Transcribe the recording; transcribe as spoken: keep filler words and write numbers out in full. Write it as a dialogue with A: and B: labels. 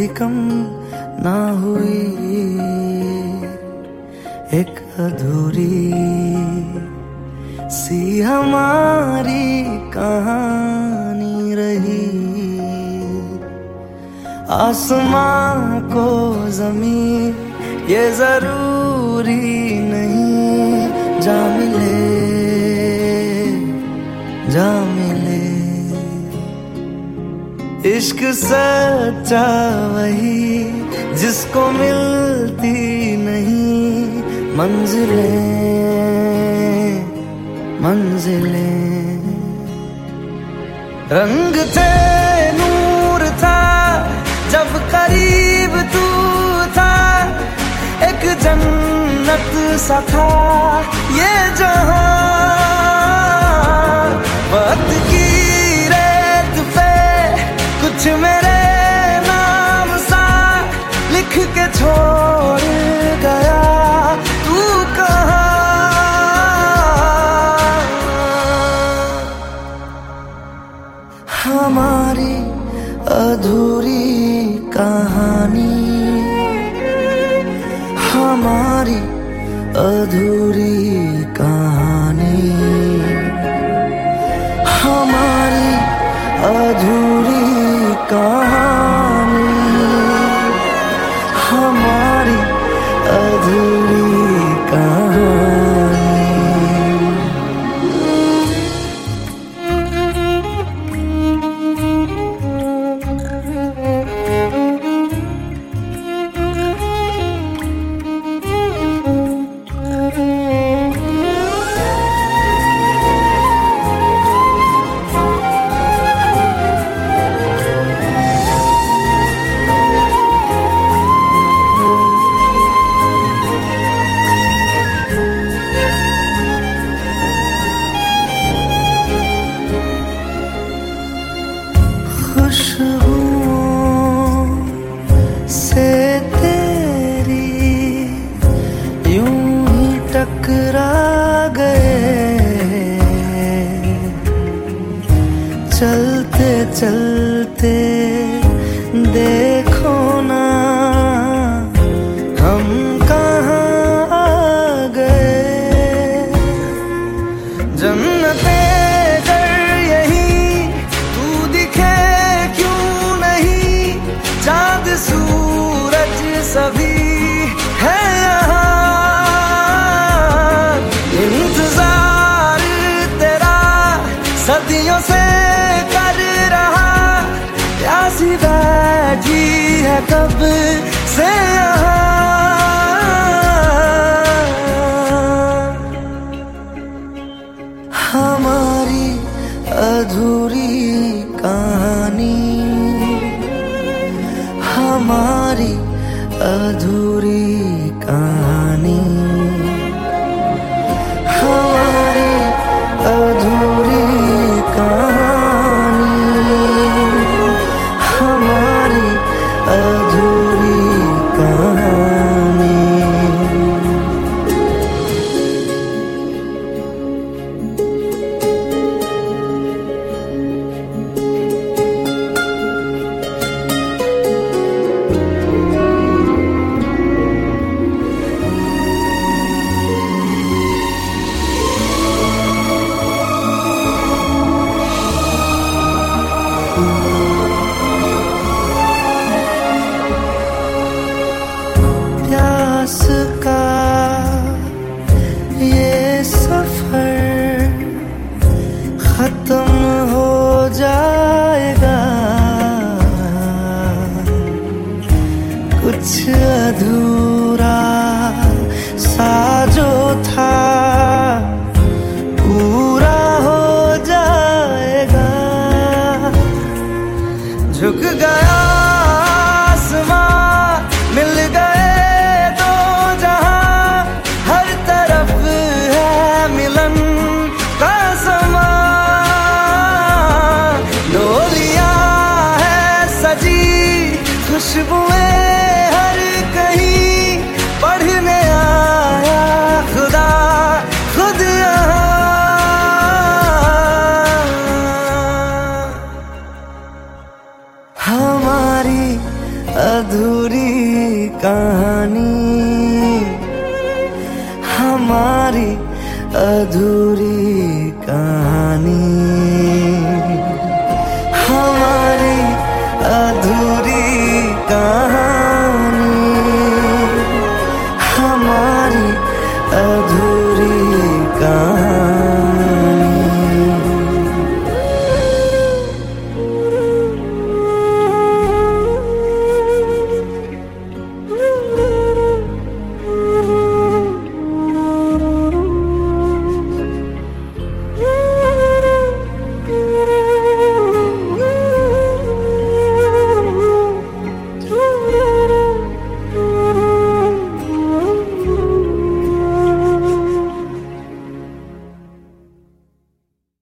A: भी कम ना हुई, एक अधूरी सी हमारी कहानी रही। आसमां को ज़मीन ये जरूरी नहीं, जा मिले जा मिले। इश्क सच्चा वही जिसको मिलती नहीं मंजिलें मंजिलें। रंग थे नूर था जब करीब तू था, एक जन्नत सा था ये जहां। वक्त की रेत पे कुछ मेरे नाम सा लिख के छोड़ गया तू कहाँ। हमारी अधूरी कहानी, हमारी अधूरी कहानी, हमारी अधूरी कहानी, हमारी अधूरी कहानी। खुशबुओं से तेरी यूं ही टकरा गए, चलते चलते देखो ना हम कहाँ आ गए। जन्नते चाँद सूरज सभी है यहाँ, इंतजार तेरा सदियों से कर रहा, प्यासी बैठी है कब से यहाँ। हमारी अधूरी कहानी, हमारी अधूरी कहानी, हमारी अधूरी कहानी, हमारी अधूरी कहानी। प्यास का ये सफर खत्म हो जाएगा, कुछ अधूरा सा जो था पूरा हो जाएगा। झुक गया आसमां, मिल गए दो जहां, हर तरफ है मिलन का समा। डोलियां है सजी खुशबुएं हर कहीं, पढ़ने आया खुदा खुद यहाँ। हमारी अधूरी कहानी, हमारी अधूरी कहानी, हमारी अधूरी कहानी।